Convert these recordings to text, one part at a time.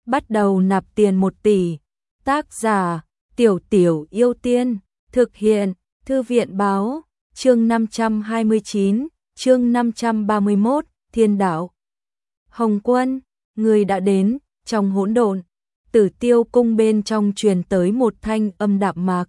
bắt đầu nạp tiền 1 tỷ. Tác giả Tiểu Tiểu Yêu Tiên. Thực hiện Thư viện báo. Chương 529, chương 531, Thiên Đạo. Hồng Quân, người đã đến. Trong hỗn độn, Tử Tiêu cung bên trong truyền tới một thanh âm đạm mạc.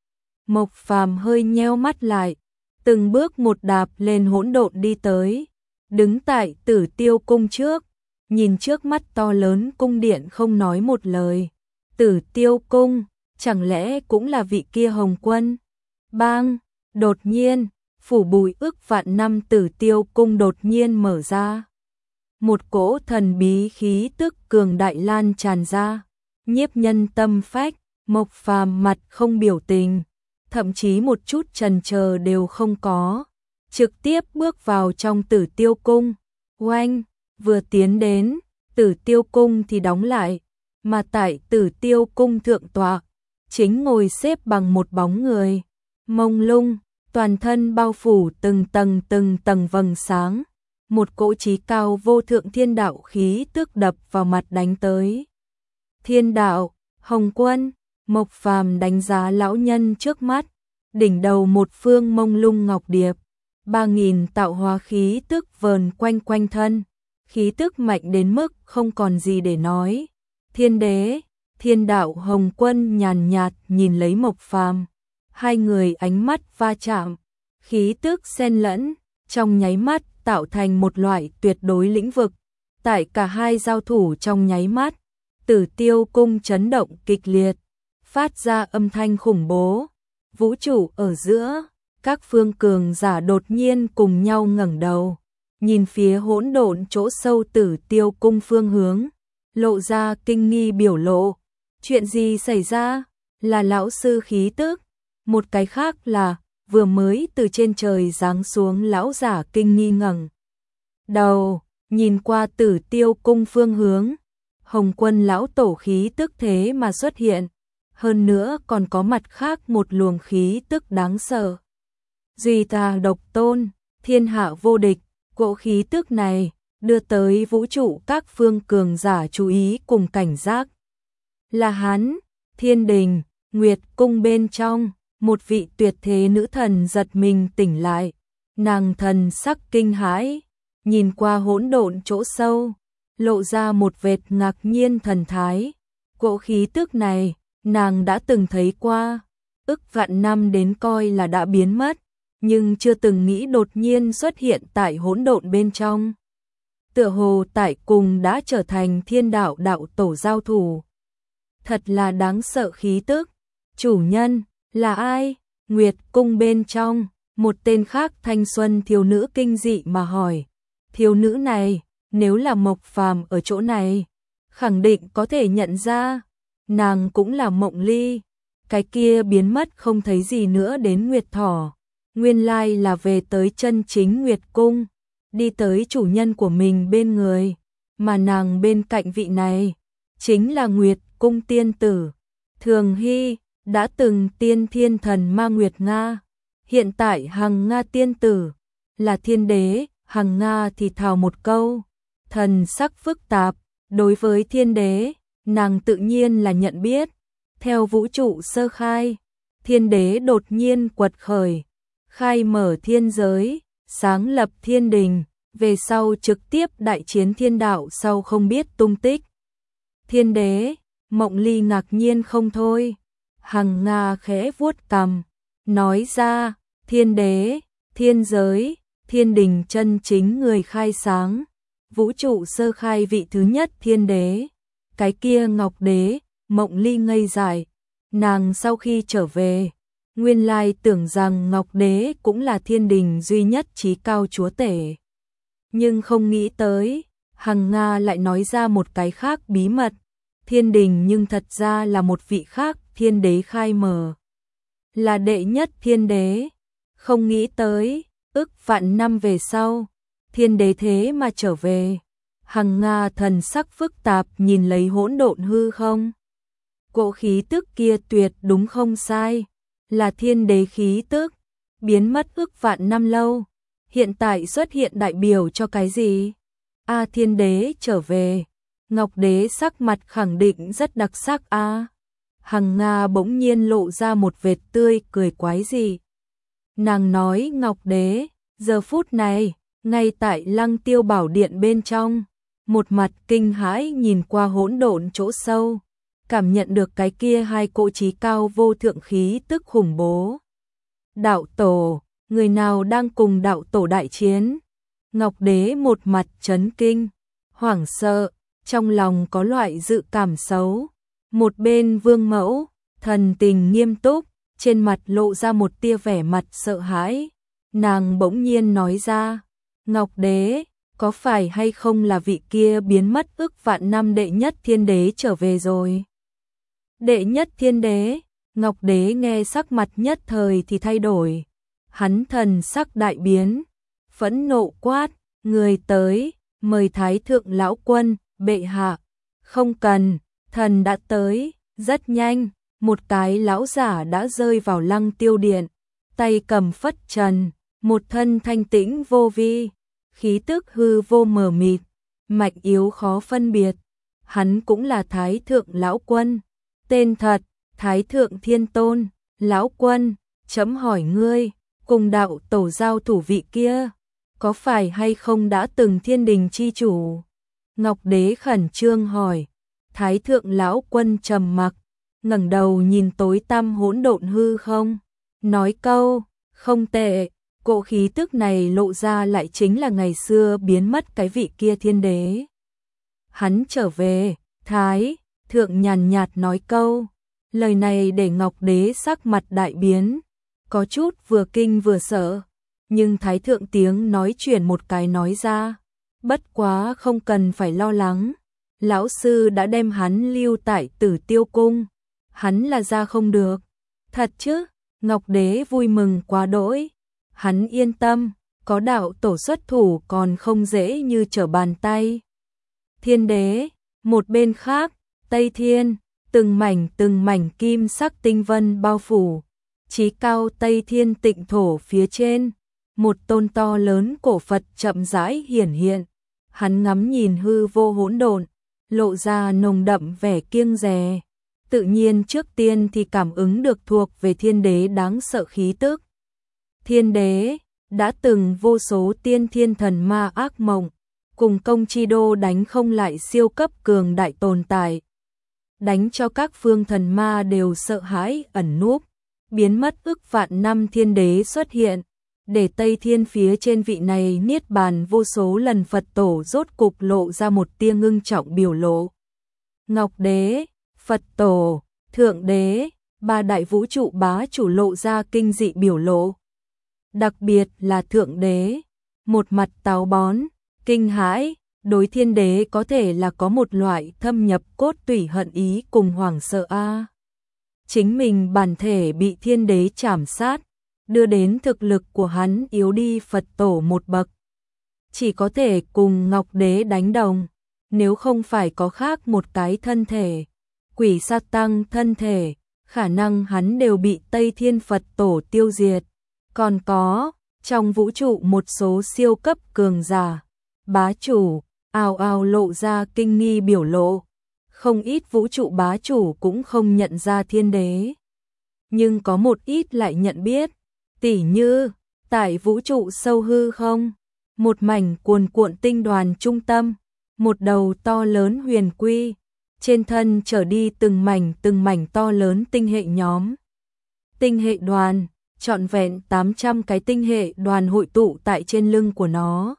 Mộc Phàm hơi nheo mắt lại, từng bước một đạp lên hỗn độn đi tới, đứng tại Tử Tiêu cung trước, nhìn trước mắt to lớn cung điện không nói một lời. Tử Tiêu cung, chẳng lẽ cũng là vị kia Hồng Quân? Bang, đột nhiên, phủ bụi ức vạn năm Tử Tiêu cung đột nhiên mở ra. Một cỗ thần bí khí tức cường đại lan tràn ra, nhiếp nhân tâm phách. Mộc Phàm mặt không biểu tình, thậm chí một chút chần chờ đều không có, trực tiếp bước vào trong Tử Tiêu cung. Oanh, vừa tiến đến, Tử Tiêu cung thì đóng lại, mà tại Tử Tiêu cung thượng tọa, chính ngồi xếp bằng một bóng người, mông lung, toàn thân bao phủ từng tầng vầng sáng, một cỗ chí cao vô thượng thiên đạo khí tức đập vào mặt đánh tới. Thiên đạo, Hồng Quân. Mộc Phàm đánh giá lão nhân trước mắt, đỉnh đầu một phương mông lung ngọc điệp, 3000 tạo hóa khí tức vờn quanh thân, khí tức mạnh đến mức không còn gì để nói. Thiên đế, thiên đạo. Hồng Quân nhàn nhạt nhìn lấy Mộc Phàm, hai người ánh mắt va chạm, khí tức xen lẫn, trong nháy mắt tạo thành một loại tuyệt đối lĩnh vực. Tại cả hai giao thủ trong nháy mắt, Tử Tiêu cung chấn động kịch liệt, phát ra âm thanh khủng bố. Vũ trụ ở giữa, các phương cường giả đột nhiên cùng nhau ngẩng đầu, nhìn phía hỗn độn chỗ sâu Tử Tiêu cung phương hướng, lộ ra kinh nghi biểu lộ. Chuyện gì xảy ra? Là lão sư khí tức. Một cái khác là vừa mới từ trên trời giáng xuống lão giả kinh nghi ngẩng đầu, nhìn qua Tử Tiêu cung phương hướng. Hồng Quân lão tổ khí tức thế mà xuất hiện, hơn nữa còn có mặt khác một luồng khí tức đáng sợ. Duy ta độc tôn, thiên hạ vô địch. Cỗ khí tức này đưa tới vũ trụ các phương cường giả chú ý cùng cảnh giác. Là hắn. Thiên đình, Nguyệt cung bên trong, một vị tuyệt thế nữ thần giật mình tỉnh lại, nàng thần sắc kinh hãi, nhìn qua hỗn độn chỗ sâu, lộ ra một vệt ngạc nhiên thần thái. Cỗ khí tức này, nàng đã từng thấy qua, ức vạn năm đến coi là đã biến mất, nhưng chưa từng nghĩ đột nhiên xuất hiện tại hỗn độn bên trong. Tựa hồ tại cùng đã trở thành thiên đạo đạo tổ giao thủ. Thật là đáng sợ khí tức. Chủ nhân, là ai? Nguyệt cung bên trong, một tên khác thanh xuân thiếu nữ kinh dị mà hỏi. Thiếu nữ này, nếu là Mộc Phàm ở chỗ này, khẳng định có thể nhận ra, nàng cũng là Mộng Ly. Cái kia biến mất không thấy gì nữa đến Nguyệt Thỏ, nguyên lai là về tới chân chính Nguyệt cung, đi tới chủ nhân của mình bên người, mà nàng bên cạnh vị này chính là Nguyệt cung tiên tử Thường Hy, đã từng tiên thiên thần ma Nguyệt Nga, hiện tại Hằng Nga tiên tử, là thiên đế. Hằng Nga thì thào một câu, thần sắc phức tạp. Đối với thiên đế, nàng tự nhiên là nhận biết. Theo vũ trụ sơ khai, thiên đế đột nhiên quật khởi, khai mở thiên giới, sáng lập thiên đình, về sau trực tiếp đại chiến thiên đạo sau không biết tung tích. Thiên đế, Mộng Ly ngạc nhiên không thôi. Hằng Nga khẽ vuốt cằm, nói ra, thiên đế, thiên giới, thiên đình chân chính người khai sáng, vũ trụ sơ khai vị thứ nhất thiên đế. Cái kia Ngọc đế. Mộng Ly ngây dại, nàng sau khi trở về, nguyên lai tưởng rằng Ngọc đế cũng là thiên đình duy nhất chí cao chúa tể. Nhưng không nghĩ tới, Hằng Nga lại nói ra một cái khác bí mật, thiên đình nhưng thật ra là một vị khác thiên đế khai mở, là đệ nhất thiên đế. Không nghĩ tới, ức vạn năm về sau, thiên đế thế mà trở về. Hằng Nga thần sắc phức tạp nhìn lấy hỗn độn hư không. Cỗ khí tức kia tuyệt đúng không sai, là thiên đế khí tức, biến mất ức vạn năm lâu, hiện tại xuất hiện đại biểu cho cái gì? A thiên đế trở về, Ngọc Đế sắc mặt khẳng định rất đặc sắc a. Hằng Nga bỗng nhiên lộ ra một vệt tươi cười quái dị. Nàng nói Ngọc Đế, giờ phút này, ngay tại Lăng Tiêu Bảo Điện bên trong, một mặt kinh hãi nhìn qua hỗn độn chỗ sâu, cảm nhận được cái kia hai cỗ trí cao vô thượng khí tức khủng bố. Đạo tổ, người nào đang cùng đạo tổ đại chiến? Ngọc Đế một mặt chấn kinh, hoảng sợ, trong lòng có loại dự cảm xấu. Một bên Vương Mẫu, thần tình nghiêm túc, trên mặt lộ ra một tia vẻ mặt sợ hãi. Nàng bỗng nhiên nói ra, Ngọc Đế, có phải hay không là vị kia biến mất ức vạn năm đệ nhất thiên đế trở về rồi? Đệ nhất thiên đế, Ngọc Đế nghe sắc mặt nhất thời thì thay đổi. Hắn thần sắc đại biến, phẫn nộ quát, người tới, mời Thái Thượng Lão Quân, bệ hạ. Không cần, thần đã tới, rất nhanh, một cái lão giả đã rơi vào Lăng Tiêu Điện, tay cầm phất trần, một thân thanh tĩnh vô vi, khí tức hư vô mờ mịt, mạch yếu khó phân biệt. Hắn cũng là Thái Thượng Lão Quân, tên thật, Thái Thượng Thiên Tôn. Lão Quân, chấm hỏi ngươi, cùng đạo tổ giao thủ vị kia, có phải hay không đã từng thiên đình chi chủ? Ngọc Đế khẩn trương hỏi. Thái Thượng Lão Quân trầm mặc, ngẩng đầu nhìn tối tăm hỗn độn hư không, nói câu, không tệ, cỗ khí tức này lộ ra lại chính là ngày xưa biến mất cái vị kia thiên đế. Hắn trở về, Thái Thượng nhàn nhạt nói câu, lời này để Ngọc Đế sắc mặt đại biến, có chút vừa kinh vừa sợ, nhưng Thái Thượng tiếng nói chuyển một cái nói ra, bất quá không cần phải lo lắng. Lão sư đã đem hắn lưu tại Tử Tiêu Cung, hắn là ra không được. Thật chứ? Ngọc Đế vui mừng quá đỗi. Hắn yên tâm, có đạo tổ xuất thủ còn không dễ như trở bàn tay. Thiên đế, một bên khác, Tây Thiên, từng mảnh kim sắc tinh vân bao phủ. Chí cao Tây Thiên tịnh thổ phía trên, một tôn to lớn cổ Phật chậm rãi hiển hiện. Hắn ngắm nhìn hư vô hỗn độn, lộ ra nồng đậm vẻ kiêng dè. Tự nhiên trước tiên thì cảm ứng được thuộc về thiên đế đáng sợ khí tức. Thiên đế, đã từng vô số tiên thiên thần ma ác mộng, cùng công chi đô đánh không lại siêu cấp cường đại tồn tại. Đánh cho các phương thần ma đều sợ hãi ẩn núp, biến mất ức vạn năm thiên đế xuất hiện. Để Tây Thiên phía trên vị này niết bàn vô số lần Phật tổ rốt cục lộ ra một tia ngưng trọng biểu lộ. Ngọc Đế, Phật tổ, Thượng Đế, ba đại vũ trụ bá chủ lộ ra kinh dị biểu lộ. Đặc biệt là Thượng Đế, một mặt táo bón, kinh hãi, đối thiên đế có thể là có một loại thâm nhập cốt tủy hận ý cùng hoảng sợ a. Chính mình bản thể bị thiên đế trảm sát, đưa đến thực lực của hắn yếu đi Phật tổ một bậc. Chỉ có thể cùng Ngọc Đế đánh đồng, nếu không phải có khác một cái thân thể, quỷ sa tăng thân thể, khả năng hắn đều bị Tây Thiên Phật tổ tiêu diệt. Còn có, trong vũ trụ một số siêu cấp cường giả, bá chủ, ào ào lộ ra kinh nghi biểu lộ. Không ít vũ trụ bá chủ cũng không nhận ra thiên đế. Nhưng có một ít lại nhận biết. Tỉ như, tại vũ trụ sâu hư không, một mảnh cuồn cuộn tinh đoàn trung tâm, một đầu to lớn huyền quy, trên thân trở đi từng mảnh to lớn tinh hệ nhóm. Tinh hệ đoàn, trọn vẹn 800 cái tinh hệ đoàn hội tụ tại trên lưng của nó.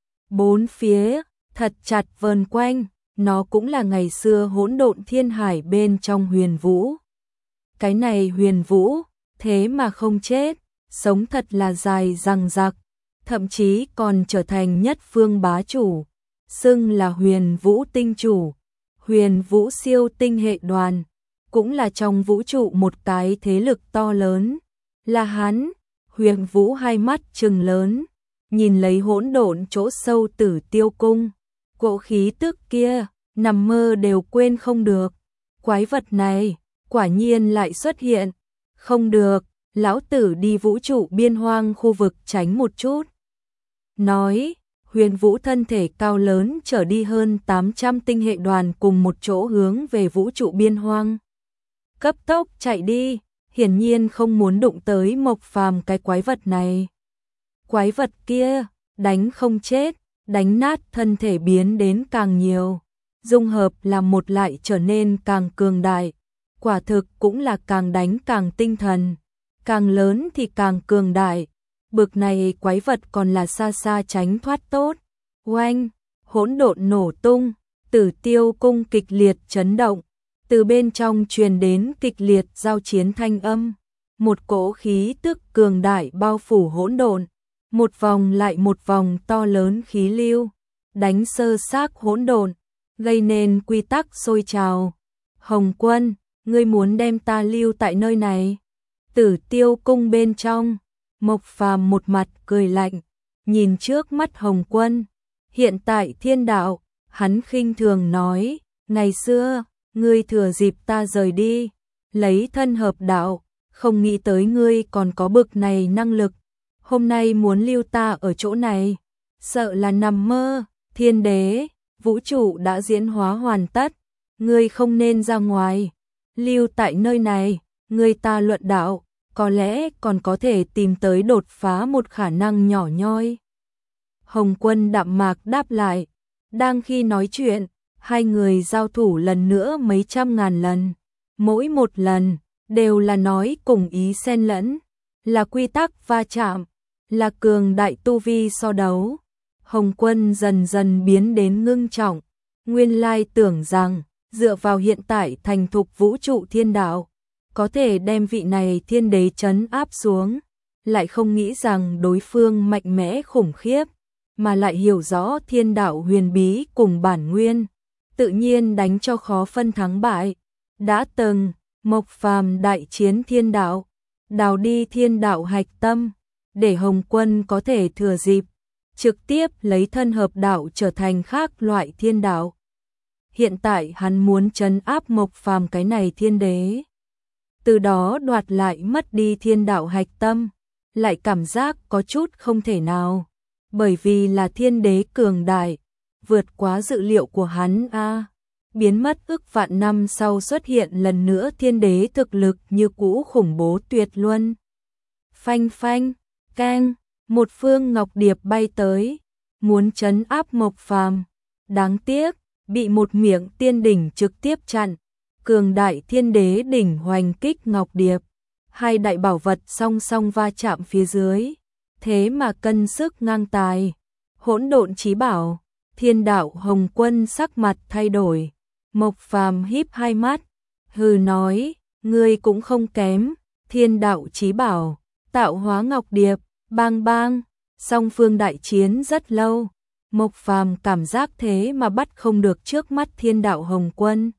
Bốn phía, thật chặt vờn quanh, nó cũng là ngày xưa hỗn độn thiên hải bên trong huyền vũ. Cái này huyền vũ, thế mà không chết. Sống thật là dài dằng dặc, thậm chí còn trở thành nhất phương bá chủ, xưng là huyền vũ tinh chủ, huyền vũ siêu tinh hệ đoàn, cũng là trong vũ trụ một cái thế lực to lớn, là hắn. Huyền vũ hai mắt trừng lớn, nhìn lấy hỗn độn chỗ sâu Tử Tiêu Cung, cỗ khí tức kia, nằm mơ đều quên không được, quái vật này, quả nhiên lại xuất hiện, không được. Lão tử đi vũ trụ biên hoang khu vực tránh một chút. Nói, Huyền Vũ thân thể cao lớn trở đi hơn 800 tinh hệ đoàn cùng một chỗ hướng về vũ trụ biên hoang. Cấp tốc chạy đi, hiển nhiên không muốn đụng tới Mộc Phàm cái quái vật này. Quái vật kia, đánh không chết, đánh nát thân thể biến đến càng nhiều. Dung hợp làm một lại trở nên càng cường đại. Quả thực cũng là càng đánh càng tinh thần. Càng lớn thì càng cường đại. Bực này quái vật còn là xa xa tránh thoát tốt. Oanh, hỗn độn nổ tung, Tử Tiêu cung kịch liệt chấn động. Từ bên trong truyền đến kịch liệt giao chiến thanh âm. Một cỗ khí tức cường đại bao phủ hỗn độn. Một vòng lại một vòng to lớn khí lưu. Đánh sơ xác hỗn độn. Gây nên quy tắc sôi trào. Hồng Quân, ngươi muốn đem ta lưu tại nơi này. Tử Tiêu cung bên trong. Mộc Phàm một mặt cười lạnh. Nhìn trước mắt Hồng Quân. Hiện tại thiên đạo. Hắn khinh thường nói. Ngày xưa, ngươi thừa dịp ta rời đi. Lấy thân hợp đạo. Không nghĩ tới ngươi còn có bực này năng lực. Hôm nay muốn lưu ta ở chỗ này. Sợ là nằm mơ. Thiên đế, vũ trụ đã diễn hóa hoàn tất. Ngươi không nên ra ngoài. Lưu tại nơi này, ngươi ta luận đạo. Có lẽ còn có thể tìm tới đột phá một khả năng nhỏ nhoi. Hồng Quân đạm mạc đáp lại. Đang khi nói chuyện, hai người giao thủ lần nữa mấy trăm ngàn lần. Mỗi một lần, đều là nói cùng ý xen lẫn. Là quy tắc va chạm, là cường đại tu vi so đấu. Hồng Quân dần dần biến đến ngưng trọng. Nguyên lai tưởng rằng, dựa vào hiện tại thành thục vũ trụ thiên đạo, có thể đem vị này thiên đế trấn áp xuống, lại không nghĩ rằng đối phương mạnh mẽ khủng khiếp, mà lại hiểu rõ thiên đạo huyền bí cùng bản nguyên, tự nhiên đánh cho khó phân thắng bại. Đã từng, Mộc Phàm đại chiến thiên đạo, đào đi thiên đạo hạch tâm, để Hồng Quân có thể thừa dịp, trực tiếp lấy thân hợp đạo trở thành khác loại thiên đạo. Hiện tại hắn muốn trấn áp Mộc Phàm cái này thiên đế. Từ đó đoạt lại mất đi thiên đạo hạch tâm, lại cảm giác có chút không thể nào. Bởi vì là thiên đế cường đại, vượt quá dự liệu của hắn a. Biến mất ức vạn năm sau xuất hiện lần nữa thiên đế thực lực như cũ khủng bố tuyệt luân. Phanh phanh, keng, một phương ngọc điệp bay tới, muốn trấn áp Mộc Phàm. Đáng tiếc, bị một miệng tiên đỉnh trực tiếp chặn. Cường đại thiên đế đỉnh hoành kích ngọc điệp, hai đại bảo vật song song va chạm phía dưới, thế mà cân sức ngang tài. Hỗn độn chí bảo, thiên đạo Hồng Quân sắc mặt thay đổi. Mộc Phàm híp hai mắt, hừ nói, ngươi cũng không kém. Thiên đạo chí bảo, tạo hóa ngọc điệp, bang bang, song phương đại chiến rất lâu. Mộc Phàm cảm giác thế mà bắt không được trước mắt thiên đạo Hồng Quân.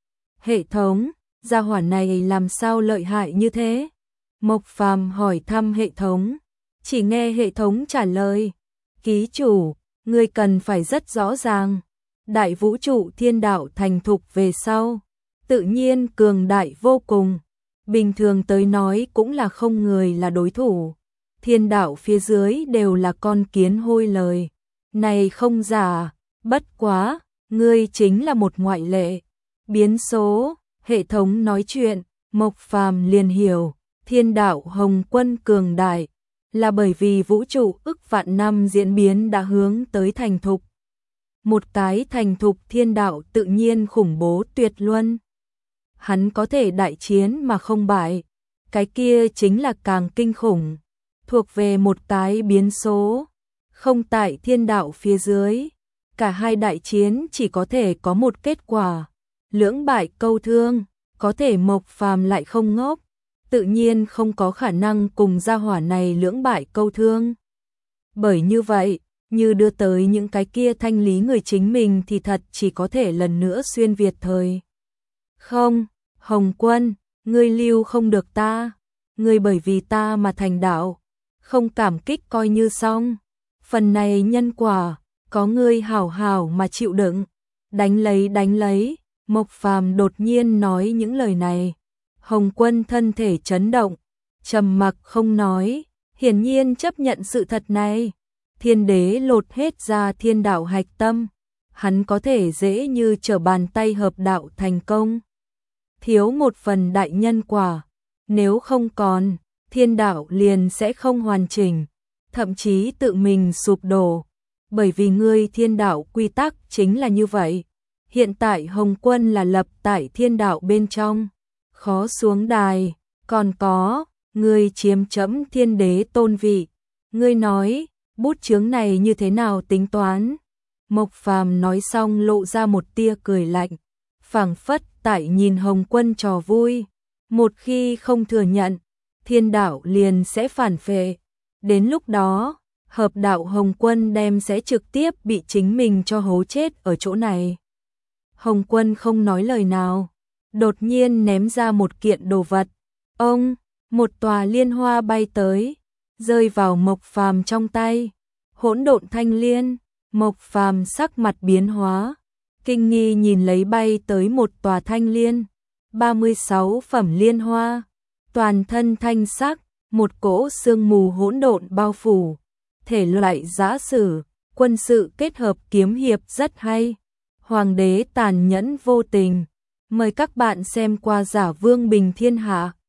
Hệ thống, gia hỏa này làm sao lợi hại như thế? Mộc Phàm hỏi thăm hệ thống, chỉ nghe hệ thống trả lời, ký chủ, ngươi cần phải rất rõ ràng, đại vũ trụ thiên đạo thành thục về sau, tự nhiên cường đại vô cùng, bình thường tới nói cũng là không người là đối thủ, thiên đạo phía dưới đều là con kiến hôi lời, này không giả, bất quá, ngươi chính là một ngoại lệ. Biến số, hệ thống nói chuyện, Mộc Phàm liền hiểu, thiên đạo Hồng Quân cường đại, là bởi vì vũ trụ ức vạn năm diễn biến đã hướng tới thành thục. Một cái thành thục thiên đạo tự nhiên khủng bố tuyệt luân. Hắn có thể đại chiến mà không bại, cái kia chính là càng kinh khủng, thuộc về một cái biến số, không tại thiên đạo phía dưới. Cả hai đại chiến chỉ có thể có một kết quả. Lưỡng bại câu thương, có thể Mộc Phàm lại không ngốc, tự nhiên không có khả năng cùng gia hỏa này lưỡng bại câu thương. Bởi như vậy, như đưa tới những cái kia thanh lý người chính mình thì thật chỉ có thể lần nữa xuyên Việt thời. Không, Hồng Quân, ngươi lưu không được ta, ngươi bởi vì ta mà thành đạo, không cảm kích coi như xong. Phần này nhân quả, có ngươi hảo hảo mà chịu đựng, đánh lấy. Mộc Phàm đột nhiên nói những lời này, Hồng Quân thân thể chấn động, trầm mặc không nói, hiển nhiên chấp nhận sự thật này. thiên đế lột hết ra thiên đạo hạch tâm, hắn có thể dễ như trở bàn tay hợp đạo thành công. Thiếu một phần đại nhân quả, nếu không còn, thiên đạo liền sẽ không hoàn chỉnh, thậm chí tự mình sụp đổ, bởi vì ngươi thiên đạo quy tắc chính là như vậy. Hiện tại Hồng Quân là lập tại thiên đạo bên trong, khó xuống đài, còn có, ngươi chiếm trẫm thiên đế tôn vị, ngươi nói, bút chướng này như thế nào tính toán? Mộc Phàm nói xong lộ ra một tia cười lạnh, phảng phất tại nhìn Hồng Quân trò vui, một khi không thừa nhận, thiên đạo liền sẽ phản phệ, đến lúc đó, hợp đạo Hồng Quân đem sẽ trực tiếp bị chính mình cho hố chết ở chỗ này. Hồng Quân không nói lời nào, đột nhiên ném ra một kiện đồ vật. Ông, một tòa liên hoa bay tới, rơi vào Mộc Phàm trong tay. Hỗn độn thanh liên, Mộc Phàm sắc mặt biến hóa, kinh nghi nhìn lấy bay tới một tòa thanh liên, 36 phẩm liên hoa, toàn thân thanh sắc, một cỗ sương mù hỗn độn bao phủ, thể loại giã sử, quân sự kết hợp kiếm hiệp rất hay. Hoàng đế tàn nhẫn vô tình, mời các bạn xem qua Giả Vương Bình Thiên Hạ.